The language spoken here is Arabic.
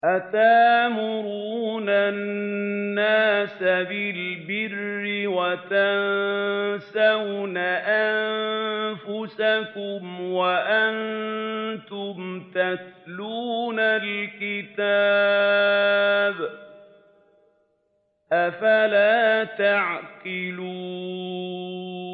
أَتَأْمُرُونَ النَّاسَ بِالْبِرِّ وَتَنسَوْنَ أَنفُسَكُمْ وَأَنتُمْ تَتْلُونَ الْكِتَابَ ۚ أَفَلَا تَعْقِلُونَ